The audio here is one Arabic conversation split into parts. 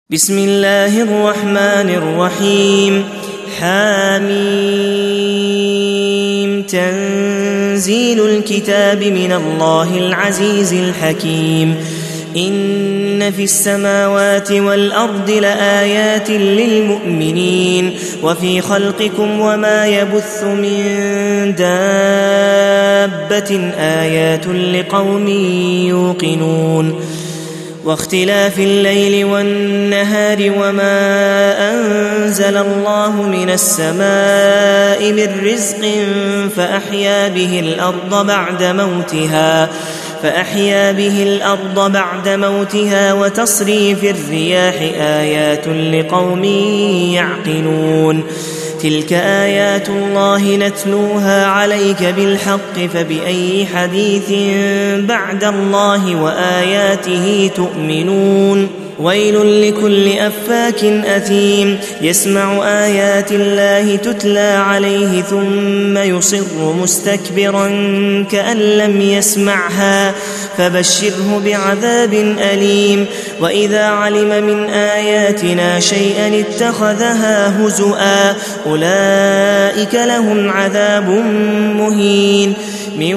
بسم الله الرحمن الرحيم. حاميم. تنزيل الكتاب من الله العزيز الحكيم. إن في السماوات والأرض لآيات للمؤمنين وفي خلقكم وما يبث من دابة آيات لقوم يوقنون. واختلاف الليل والنهار وما أنزل الله من السماء من رزق فأحيا به الأرض بعد موتها وتصريف الرياح آيات لقوم يعقلون. تلك آيات الله نتلوها عليك بالحق فبأي حديث بعد الله وآياته تؤمنون. ويل لكل أفاك أثيم يسمع آيات الله تتلى عليه ثم يصر مستكبرا كأن لم يسمعها فبشره بعذاب أليم. وإذا علم من آياتنا شيئا اتخذها هزؤا أولئك لهم عذاب مهين من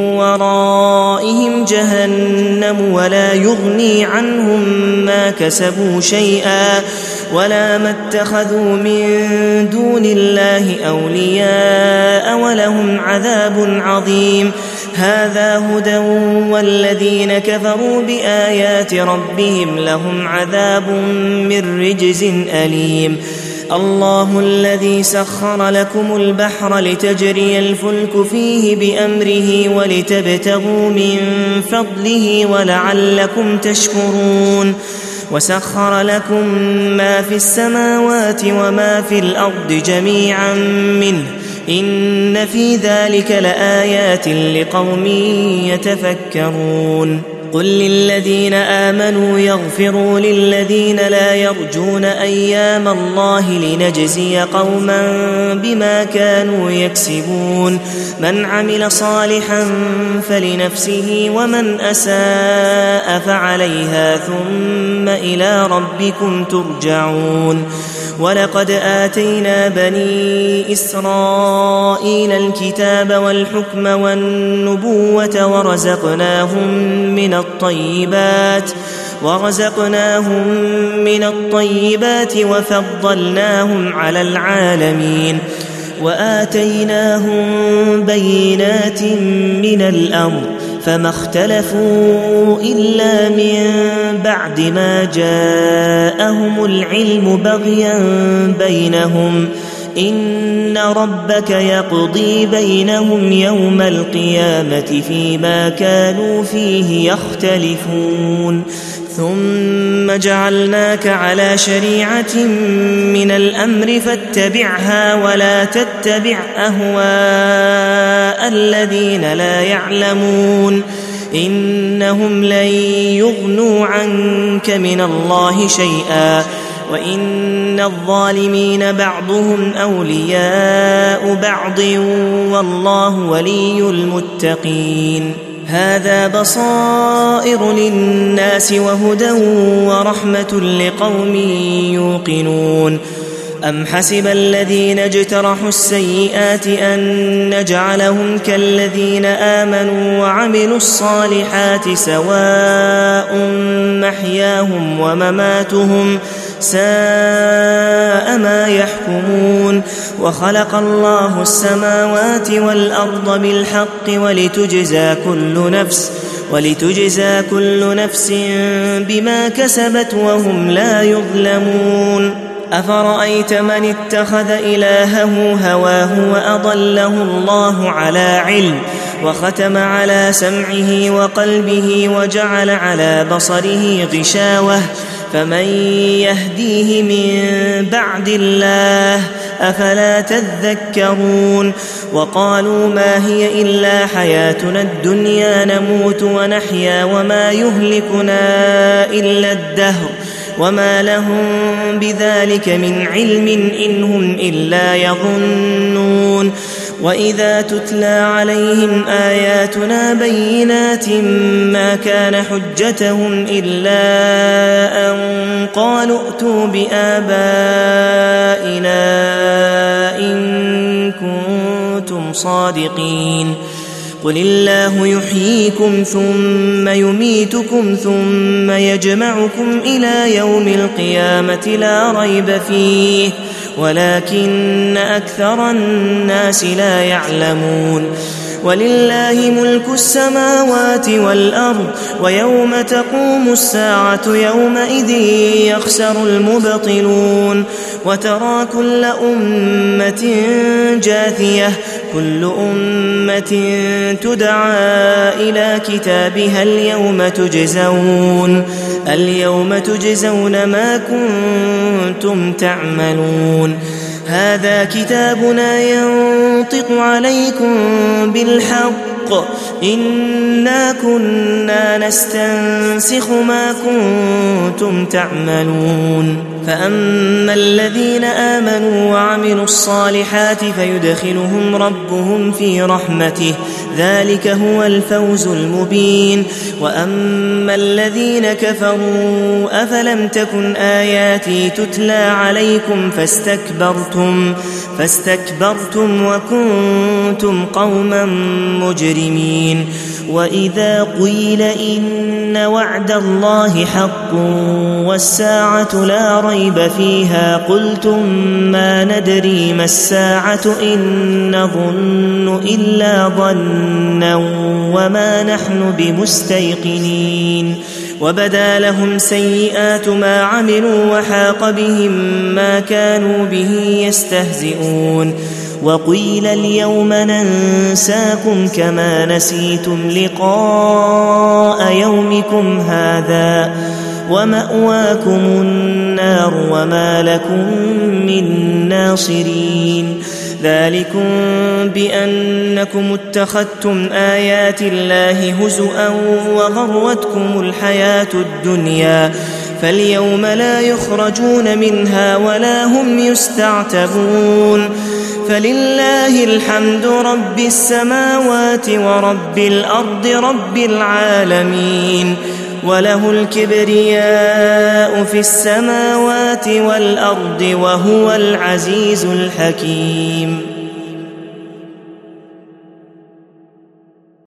ورائهم جهنم ولا يغني عنهم ما كسبوا شيئا ولا ما اتخذوا من دون الله أولياء ولهم عذاب عظيم. هذا هدى والذين كفروا بآيات ربهم لهم عذاب من رجز أليم. الله الذي سخر لكم البحر لتجري الفلك فيه بأمره ولتبتغوا من فضله ولعلكم تشكرون. وسخر لكم ما في السماوات وما في الأرض جميعا منه إن في ذلك لآيات لقوم يتفكرون. قل للذين آمنوا يغفروا للذين لا يرجون أيام الله لنجزي قوما بما كانوا يكسبون. من عمل صالحا فلنفسه ومن أساء فعليها ثم إلى ربكم ترجعون. ولقد آتينا بني إسرائيل الكتاب والحكم والنبوة ورزقناهم من الطيبات وفضلناهم على العالمين وآتيناهم بينات من الأمر فما اختلفوا إلا من بعد ما جاءهم العلم بغيا بينهم إن ربك يقضي بينهم يوم القيامة فيما كانوا فيه يختلفون. ثم جعلناك على شريعة من الأمر فاتبعها ولا تتبع أهواء الذين لا يعلمون إنهم لن يغنوا عنك من الله شيئا وإن الظالمين بعضهم أولياء بعض والله ولي المتقين. هذا بصائر للناس وهدى ورحمة لقوم يوقنون. أم حسب الذين اجترحوا السيئات أن نجعلهم كالذين آمنوا وعملوا الصالحات سواء محياهم ومماتهم ساء ما يحكمون. وخلق الله السماوات والأرض بالحق ولتجزى كل نفس بما كسبت وهم لا يظلمون. أفرأيت من اتخذ إلهه هواه وأضله الله على علم وختم على سمعه وقلبه وجعل على بصره غشاوة فمن يهديه من بعد الله أفلا تذكرون. وقالوا ما هي إلا حياتنا الدنيا نموت ونحيا وما يهلكنا إلا الدهر وما لهم بذلك من علم إن هم إلا يظنون. وإذا تتلى عليهم آياتنا بينات ما كان حجتهم إلا أن قالوا ائتوا بآبائنا إن كنتم صادقين قل الله يحييكم ثم يميتكم ثم يجمعكم إلى يوم القيامة لا ريب فيه ولكن أكثر الناس لا يعلمون ولله ملك السماوات والأرض ويوم تقوم الساعة يومئذ يخسر المبطلون وترى كل أمة جاثية كل أمة تدعى إلى كتابها اليوم تجزون ما كنتم تعملون هذا كتابنا ينطق عليكم بالحق إنا كنا نستنسخ ما كنتم تعملون فأما الذين آمنوا وعملوا الصالحات فيدخلهم ربهم في رحمته ذلك هو الفوز المبين وأما الذين كفروا أفلم تكن آياتي تتلى عليكم فاستكبرتم وكنتم قوما مجرمين وإذا قيل إن وعد الله حق والساعة لا ريب فيها قلتم ما ندري ما الساعة إن نظن إلا ظنا وما نحن بمستيقنين وبدا لهم سيئات ما عملوا وحاق بهم ما كانوا به يستهزئون وقيل اليوم ننساكم كما نسيتم لقاء يومكم هذا ومأواكم النار وما لكم من ناصرين ذلكم بأنكم اتخذتم آيات الله هزؤا وغرتكم الحياة الدنيا فاليوم لا يخرجون منها ولا هم يستعتبون فلله الحمد رب السماوات ورب الأرض رب العالمين وله الكبرياء في السماوات والأرض وهو العزيز الحكيم